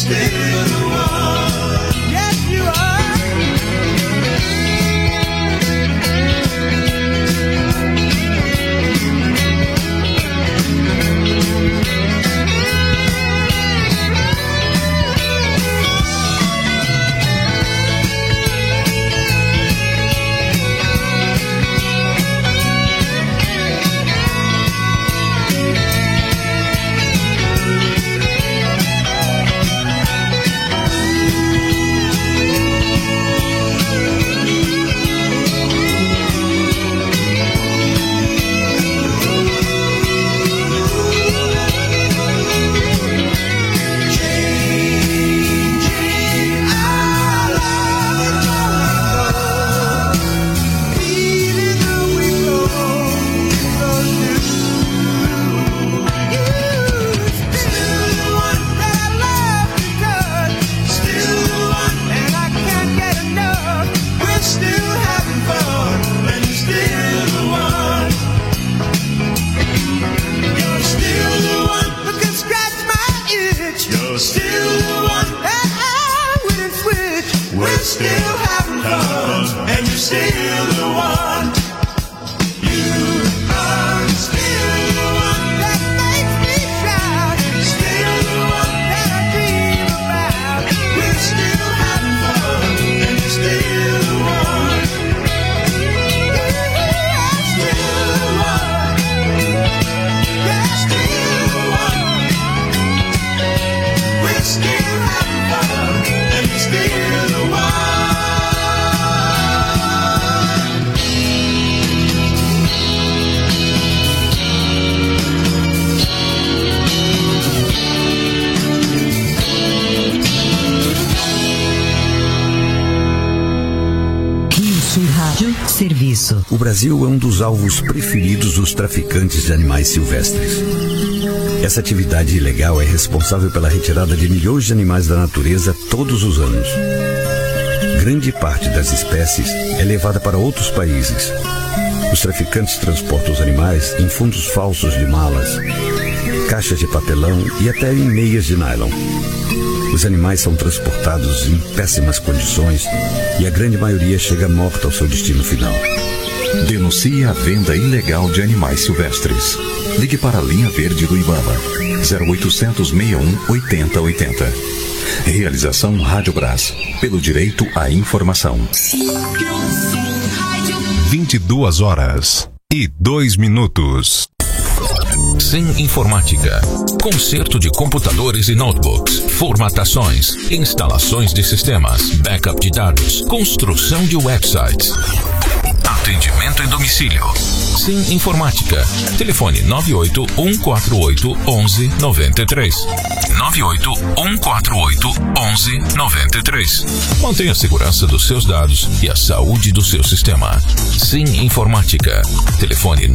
still the one. Yes, you are. Serviço. O Brasil é um dos alvos preferidos dos traficantes de animais silvestres. Essa atividade ilegal é responsável pela retirada de milhões de animais da natureza todos os anos. Grande parte das espécies é levada para outros países. Os traficantes transportam os animais em fundos falsos de malas, caixas de papelão e até em meias de nylon. Os animais são transportados em péssimas condições e a grande maioria chega morta ao seu destino final. Denuncie a venda ilegal de animais silvestres. Ligue para a linha verde do IBAMA, 0800 61 80 80. Realização Rádio Brás, pelo direito à informação. 22h02. Sim Informática. Conserto de computadores e notebooks, formatações, instalações de sistemas, backup de dados, construção de websites. Atendimento em domicílio. Sim Informática. Telefone 981481193. 981481193. Mantenha a segurança dos seus dados e a saúde do seu sistema. Sim Informática. Telefone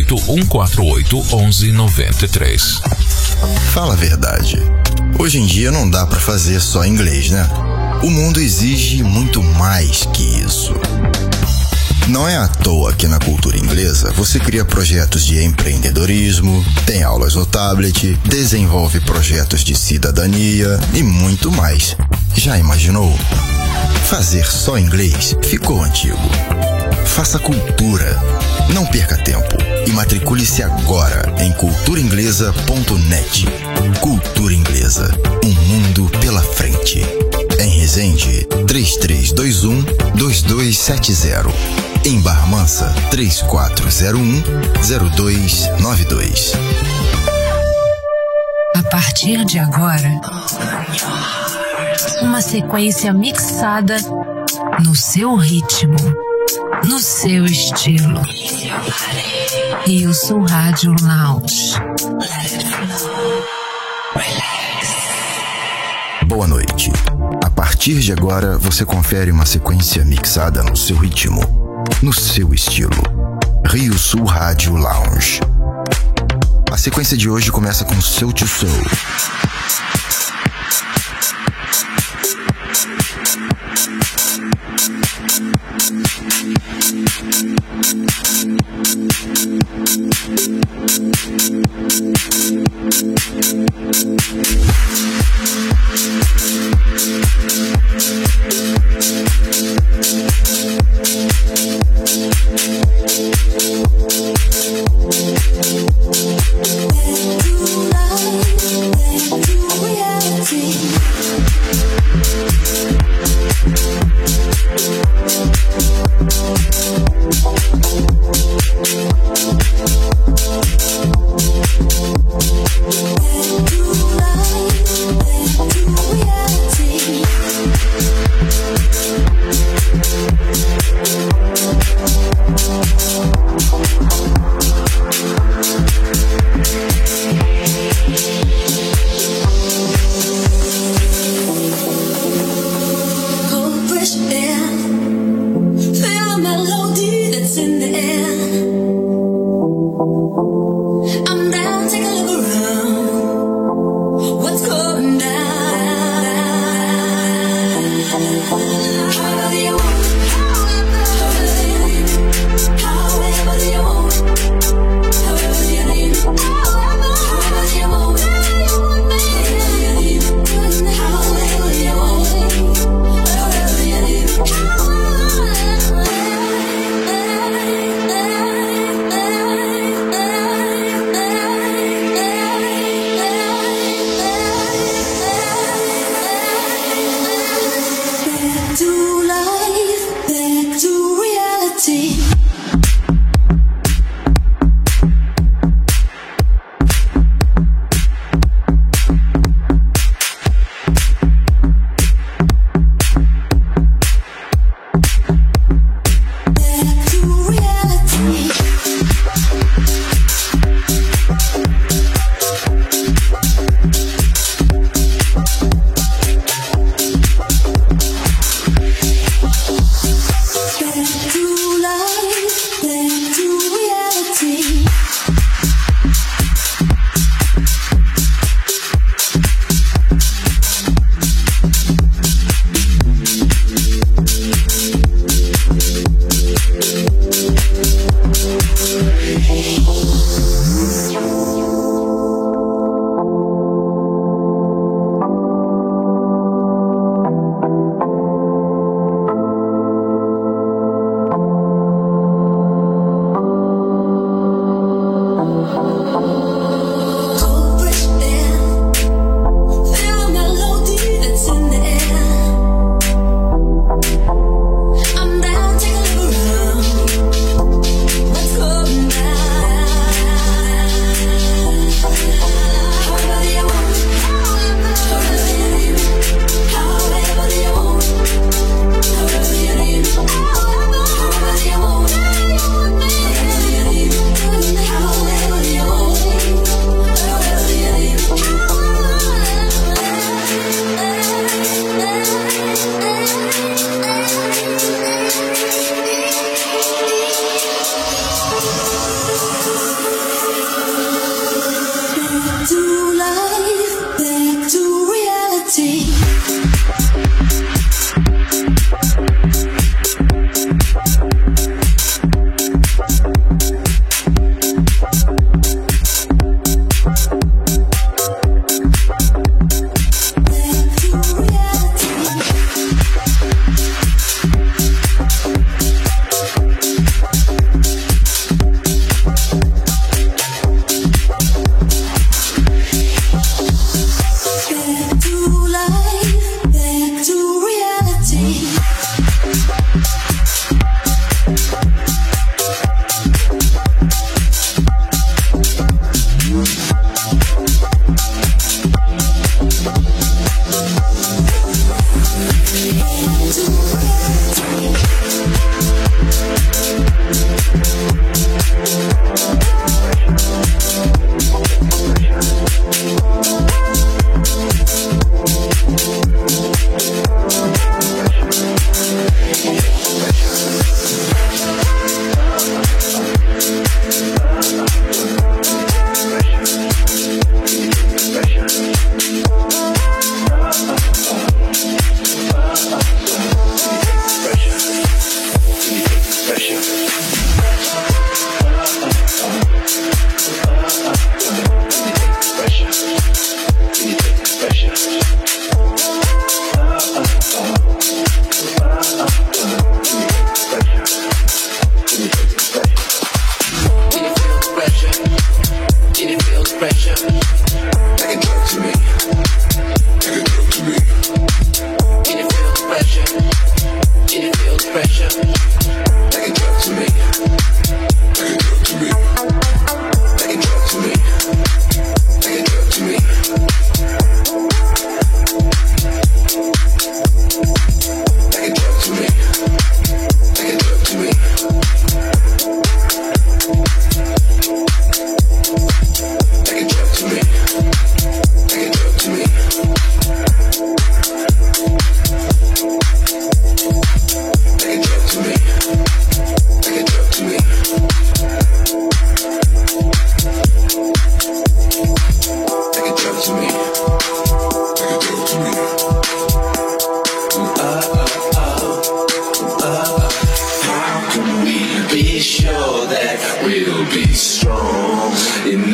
981481193. Fala a verdade. Hoje em dia não dá pra fazer só inglês, né? O mundo exige muito mais que isso. Não é à toa que na cultura inglesa você cria projetos de empreendedorismo, tem aulas no tablet, desenvolve projetos de cidadania e muito mais. Já imaginou? Fazer só inglês ficou antigo. Faça cultura. Não perca tempo e matricule-se agora em culturainglesa.net. Cultura Inglesa, um mundo pela frente. Em Resende, 3321-2270. Em Barra Mansa, 3401-0292. A partir de agora, uma sequência mixada no seu ritmo, no seu estilo. E eu sou Rádio Lounge. Boa noite. A partir de agora, você confere uma sequência mixada no seu ritmo, no seu estilo. Rio Sul Rádio Lounge. A sequência de hoje começa com Soul to Soul.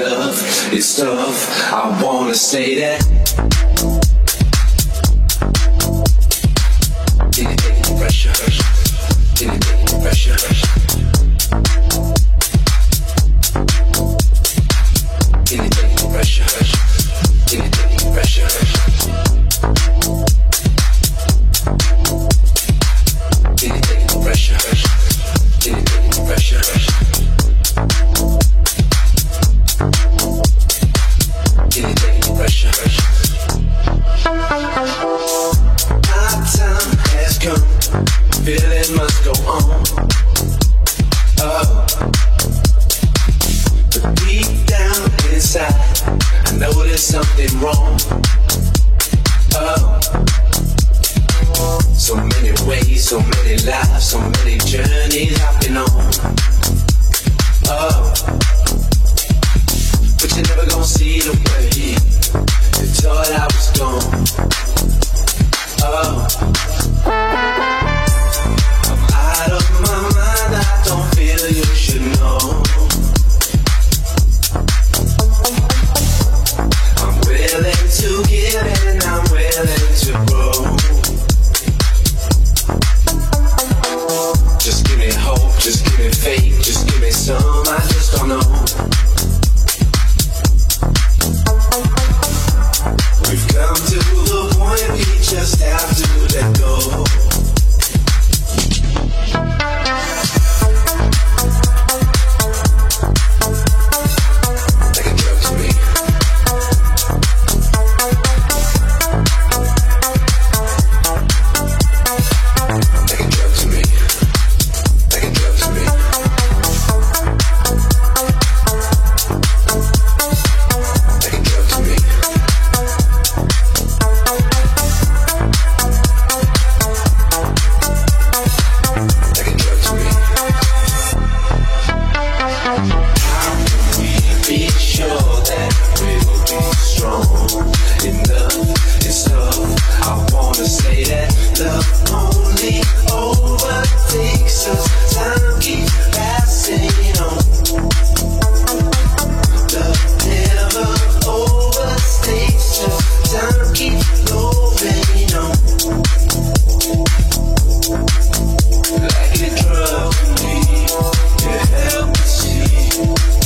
love is tough. I wanna say that. Can you take the pressure? Can you take the pressure? Can you take the pressure? Can you take the pressure? Can you take the pressure? Can you take the pressure? Can you take the pressure? My time has come, feeling must go on. Oh, but deep down inside, I know there's something wrong. Oh, so many ways, so many lives, so many journeys I've been on. Oh, but you're never gonna see the way you thought I was gone. Oh, I'm out of my mind, I don't feel you should know. I'm willing to give and I'm willing to grow. Just give me hope, just give me faith, just give me some, I just don't know. We've come to the point we just have to let go. Like a drug to me. Like a drug to me. Like a drug to me. Like a drug to me. Like a drug to me. How can we be sure that we'll be strong enough? It's tough. I wanna say that love only overtakes us. Time keeps passing on. Love never overstays us. Time keeps flowing on. Like a drug to me, you help me see.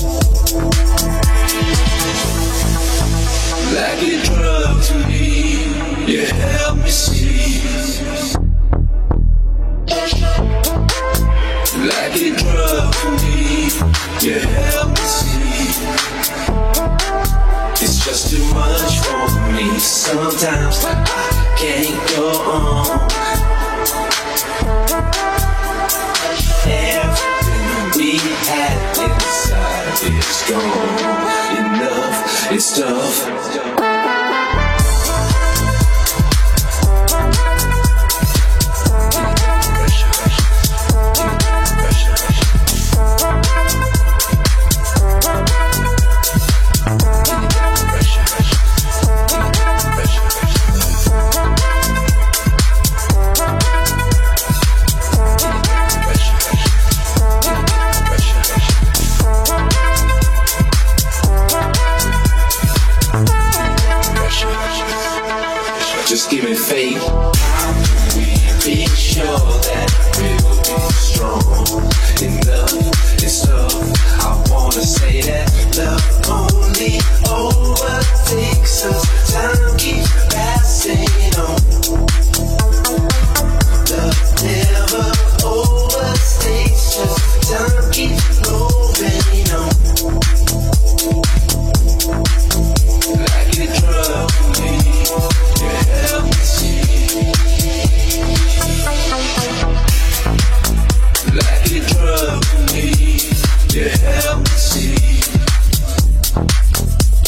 Like a drug to me, you help me see. Like a drug to me, you help me see. It's just too much for me. Sometimes I can't go on. Everything we had inside is gone. Enough, it's tough. Just give me faith. How can we be sure that we'll be strong enough? It's tough. I wanna say that love only overtakes us. Time keeps passing on. Love never overstays us. Time keeps flowing on. Like a drug to me. Help me see. Like a drug to me, you help me see.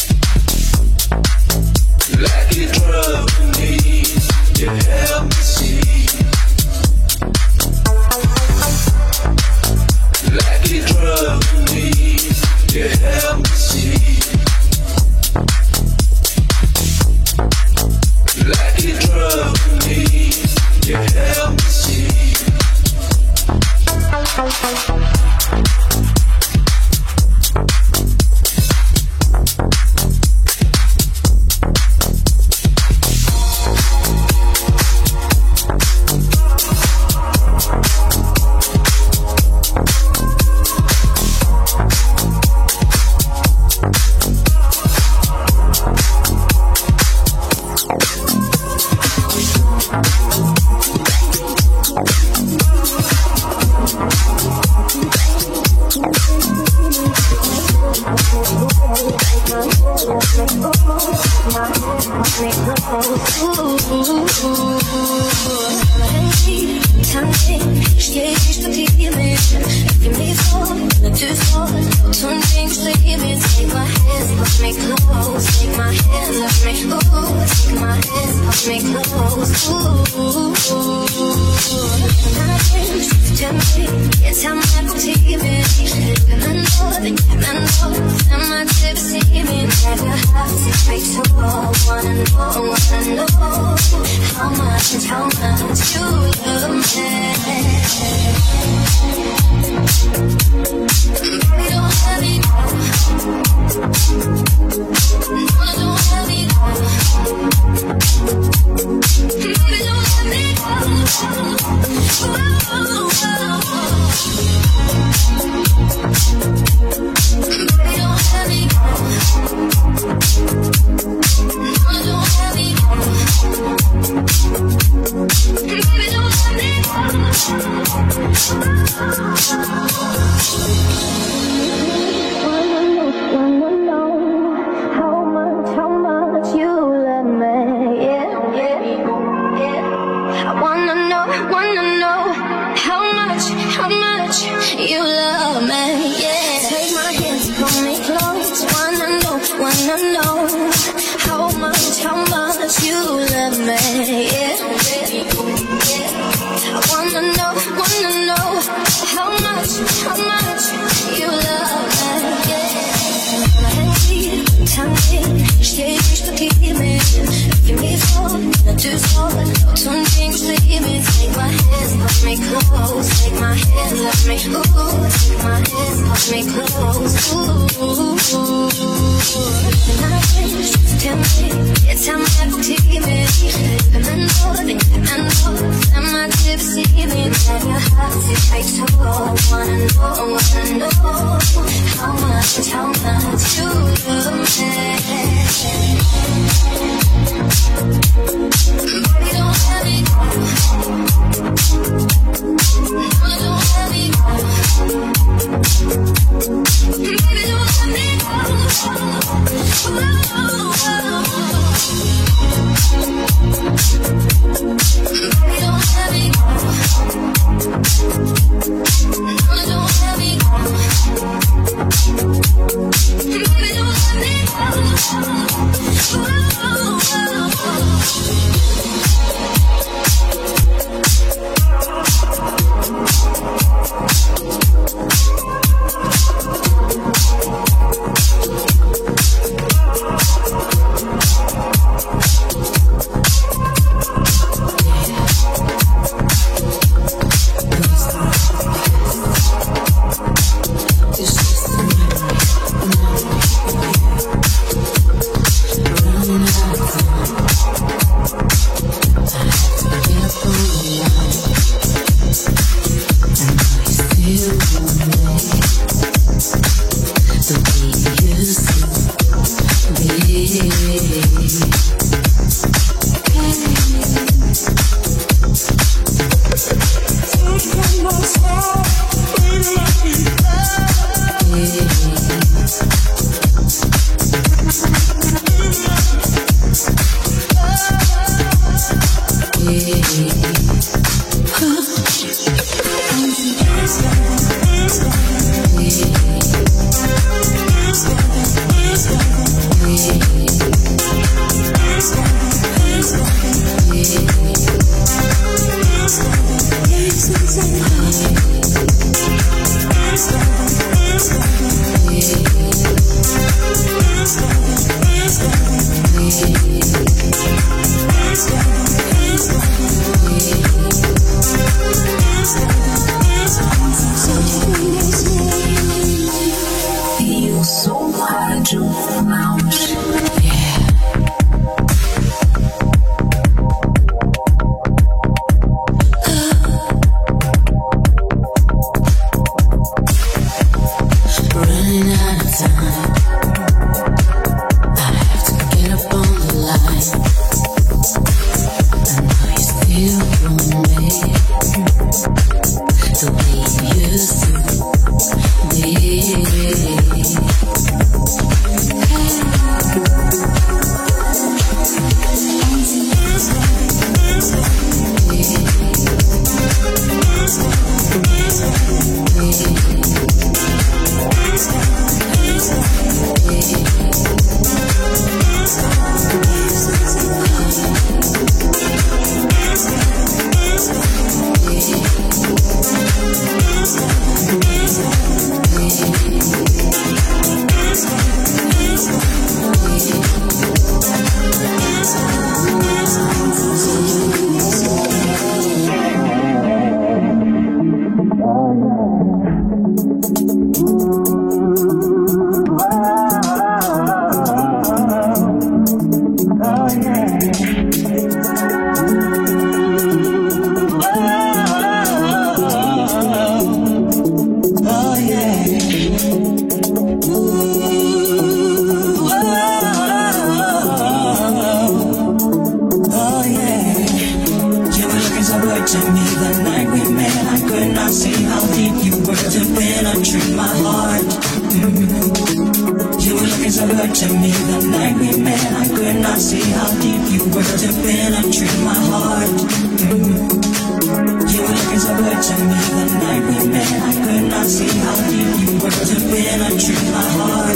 to me the night we met. I could not see how deep you were to penetrate my heart. You were looking so good to me the night we met. I could not see how deep you were to penetrate my heart.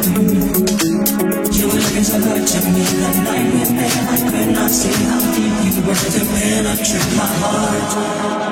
You were looking so good to me the night we met. I could not see how deep you were to penetrate my heart.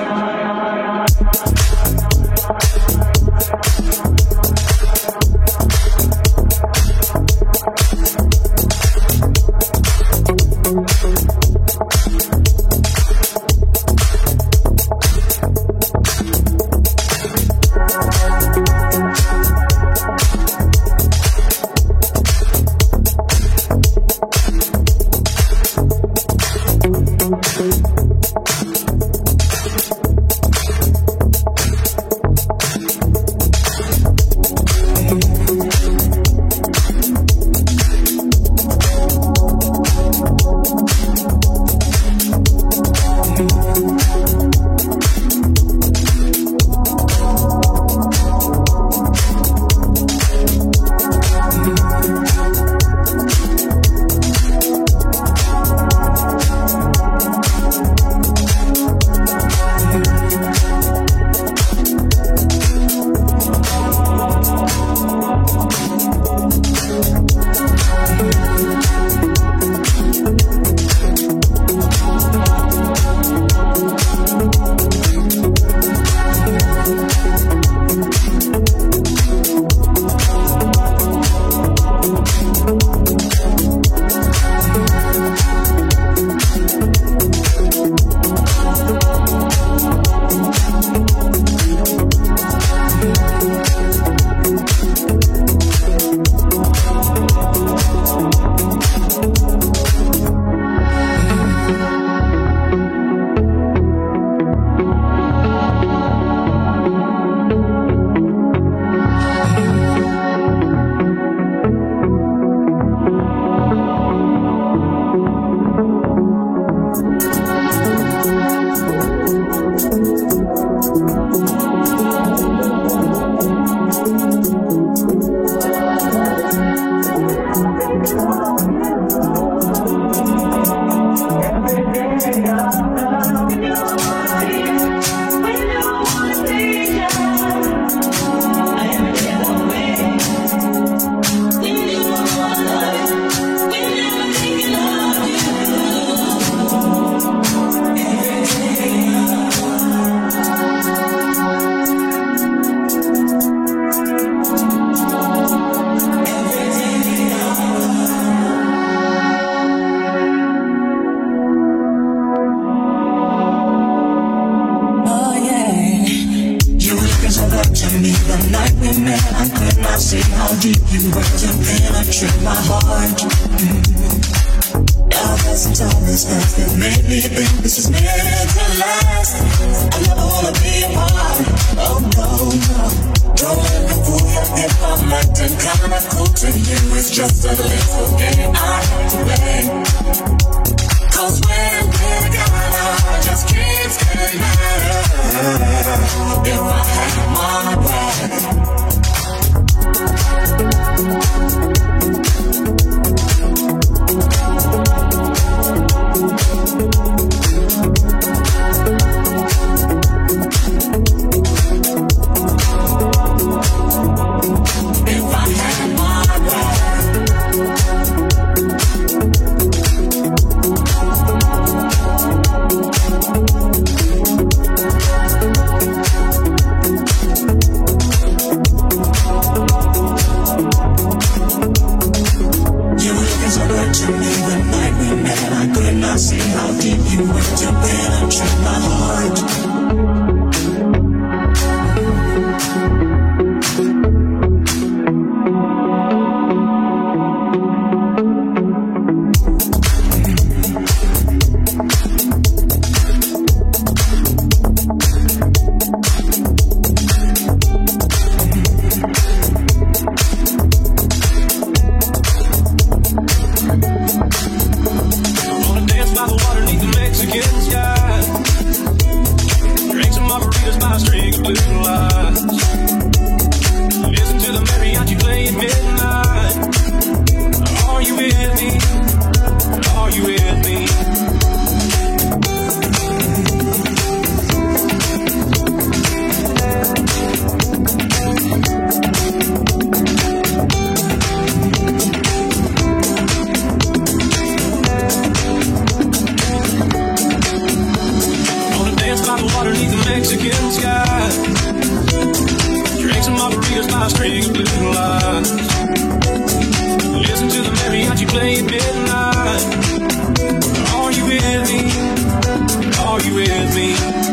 Listen to the mariachi play at midnight. you with me? Are you with me? By the water beneath the Mexican sky, drink some margaritas by a string of blue lights, listen to the mariachi play at midnight. Are you with me? Are you with me?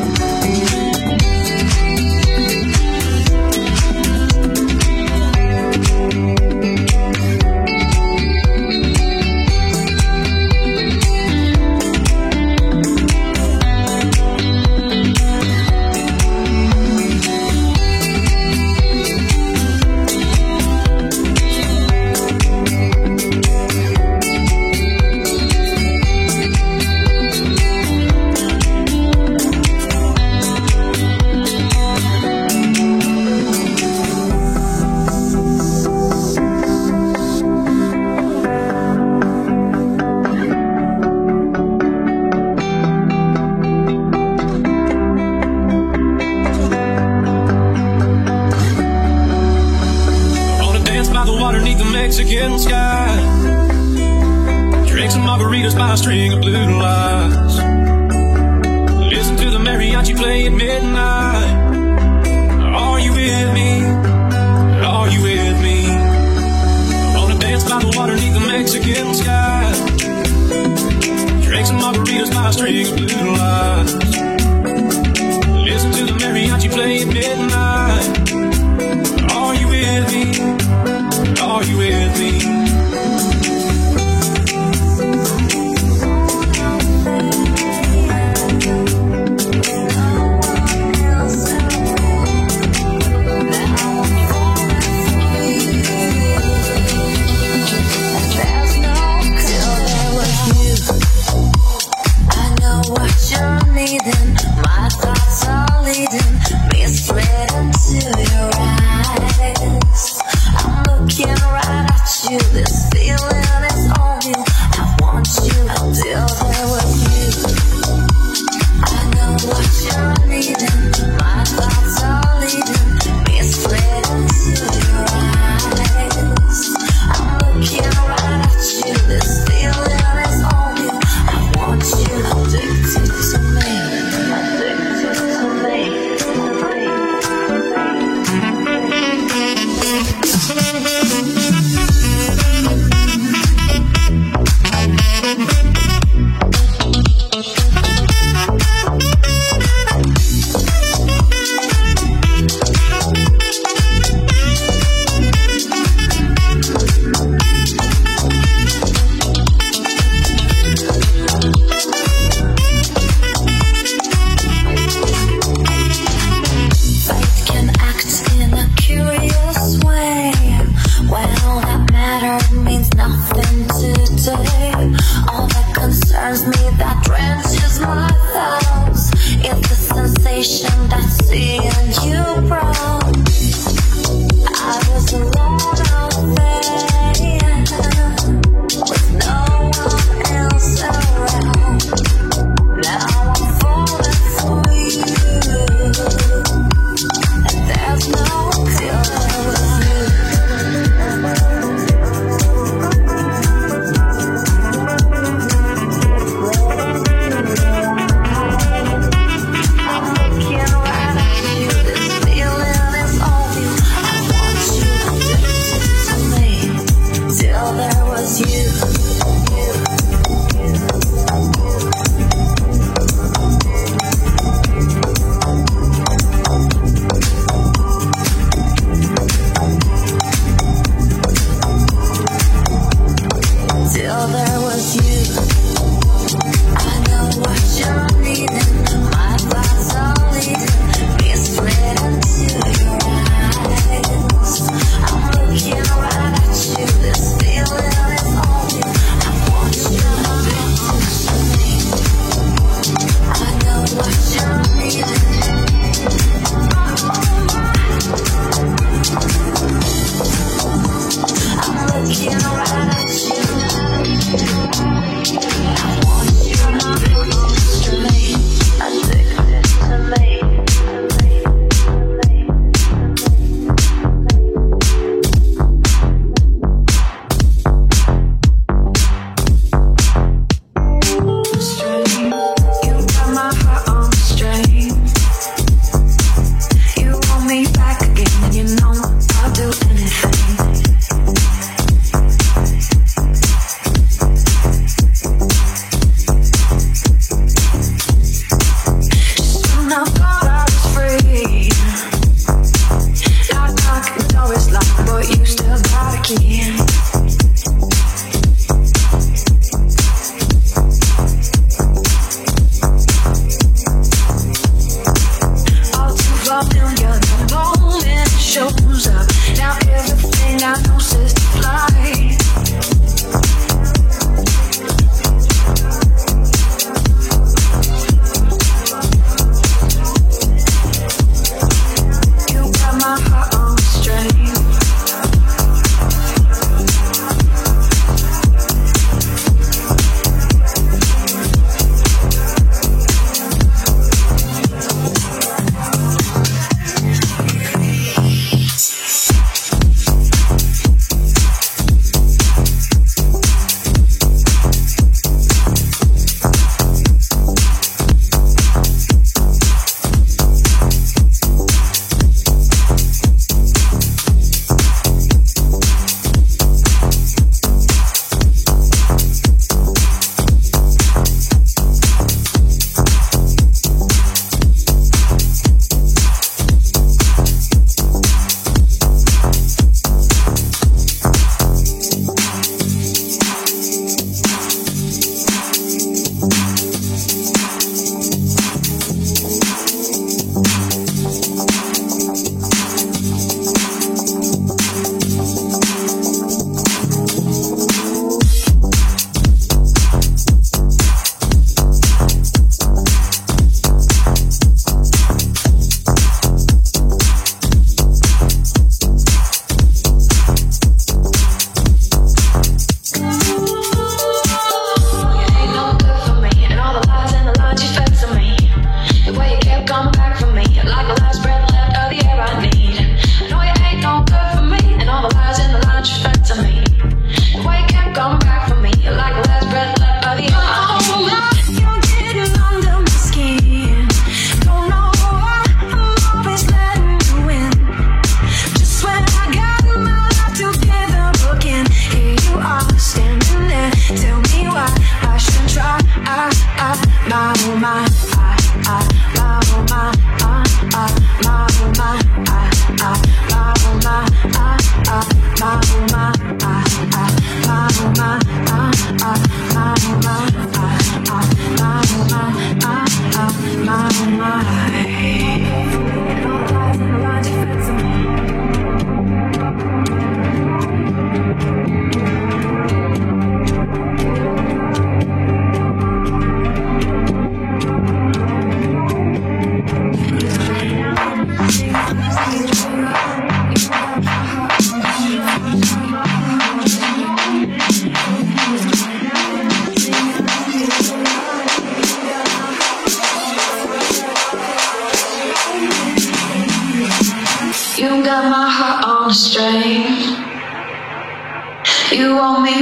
Mexican sky, drink some margaritas by a string of blue lights, listen to the mariachi play at midnight. Are you with me? Are you with me? I wanna dance by the water beneath the Mexican sky, drink some margaritas by a string of blue lights, listen to the mariachi play at midnight. Are you with me? Are you with me? My thoughts are leading me straight into your eyes. I'm looking right at you. This feeling is on you. I want you until there was you. I know what you're needing. My thoughts are leading me straight into your eyes. I'm looking right at you. This feeling is on you. I want you addicted to me.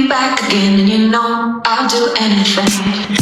me back again, and you know I'll do anything.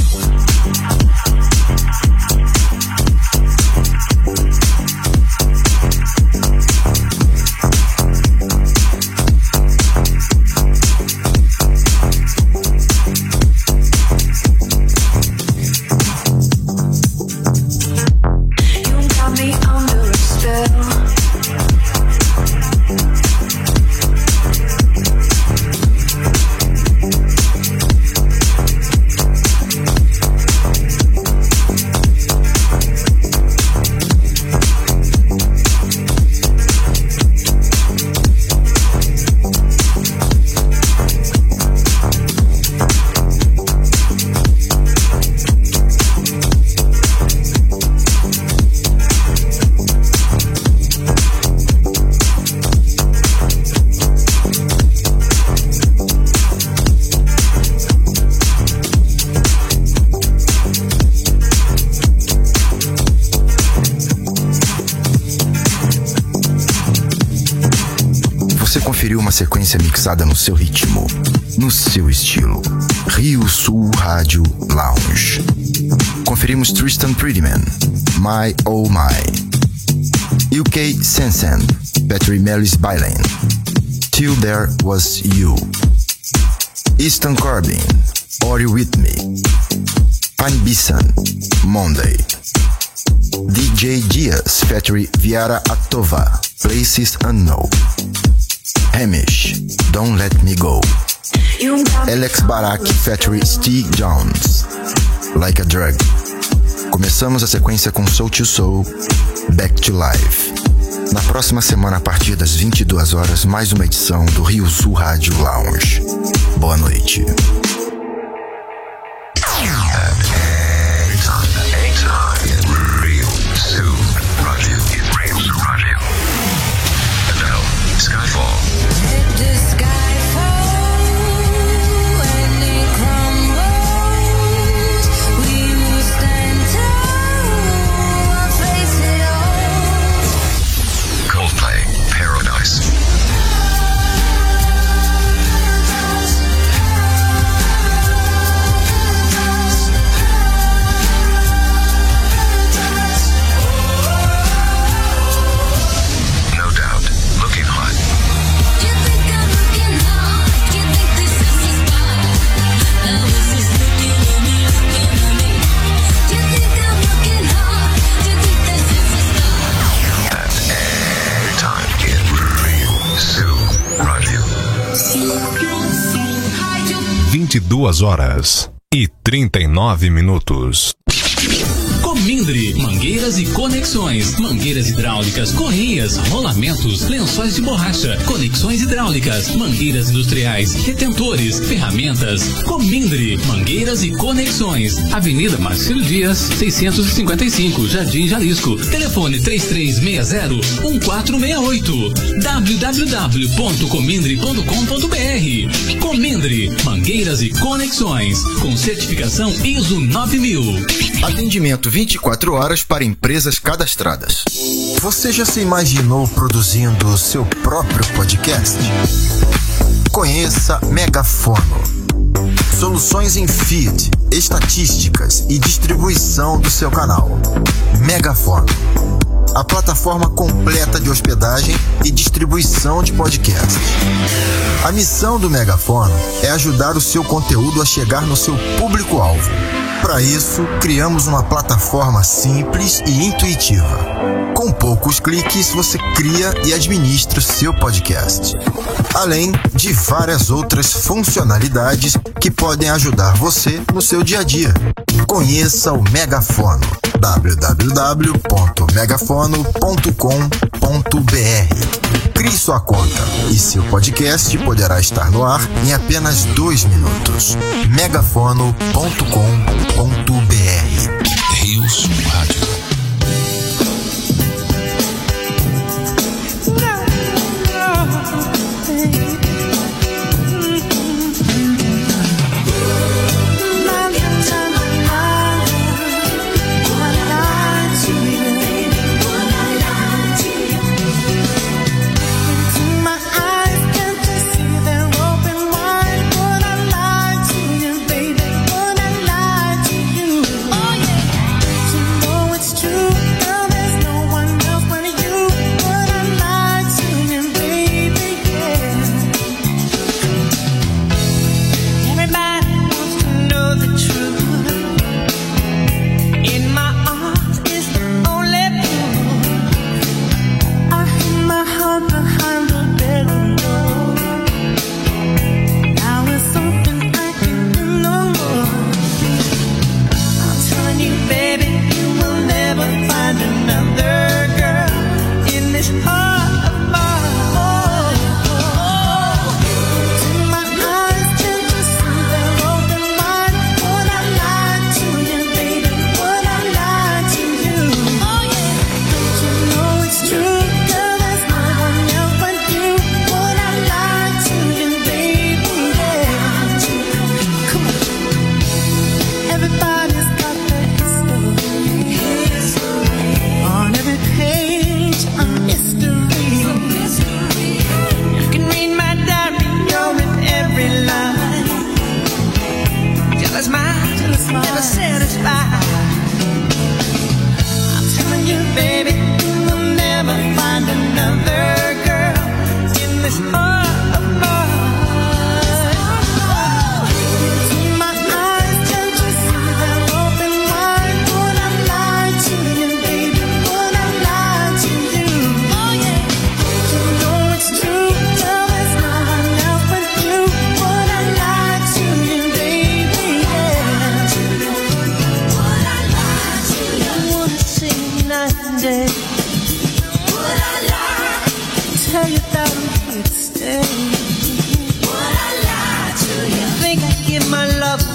Uma sequência mixada no seu ritmo, no seu estilo. Rio Sul Rádio Lounge. Conferimos Tristan Prettyman, My Oh My. UK Sensen, Patrick Mellis Bailen, Till There Was You. Easton Corbin, Are You With Me? Pine Bisson, Monday. DJ Diaz, Patrick Viara Atova, Places Unknown. Hamish, Don't Let Me Go. Alex Barak, Factory Steve Jones, Like a Drug. Começamos a sequência com Soul to Soul, Back to Life. Na próxima semana, a partir das 22 horas, mais uma edição do Rio Sul Rádio Lounge. Boa noite. Coldplay, Paradise. horas e 39 minutos. Comindre, mangueiras e conexões, mangueiras hidráulicas, correias, rolamentos, lençóis de borracha, conexões hidráulicas, mangueiras industriais, retentores, ferramentas. Comindre, mangueiras e conexões. Avenida Marcelo Dias, 655, Jardim Jalisco. Telefone 3360-1468. www.comindre.com.br. Comindre, mangueiras e conexões, com certificação ISO 9000. Atendimento 24 horas para empresas cadastradas. Você já se imaginou produzindo seu próprio podcast? Conheça Megafono. Soluções em feed, estatísticas e distribuição do seu canal. Megafono. A plataforma completa de hospedagem e distribuição de podcasts. A missão do Megafono é ajudar o seu conteúdo a chegar no seu público-alvo. Para isso, criamos uma plataforma simples e intuitiva. Com poucos cliques, você cria e administra o seu podcast. Além de várias outras funcionalidades que podem ajudar você no seu dia a dia. Conheça o Megafono. www.megafono.com.br. Crie sua conta e seu podcast poderá estar no ar em apenas 2 minutos. megafono.com.br. Rios Rádio. My eyes can't just see, they're open wide, but I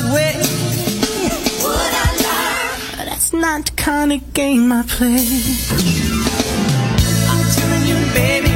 way. Would I learn? That's not the kind of game I play. I'm telling you, baby.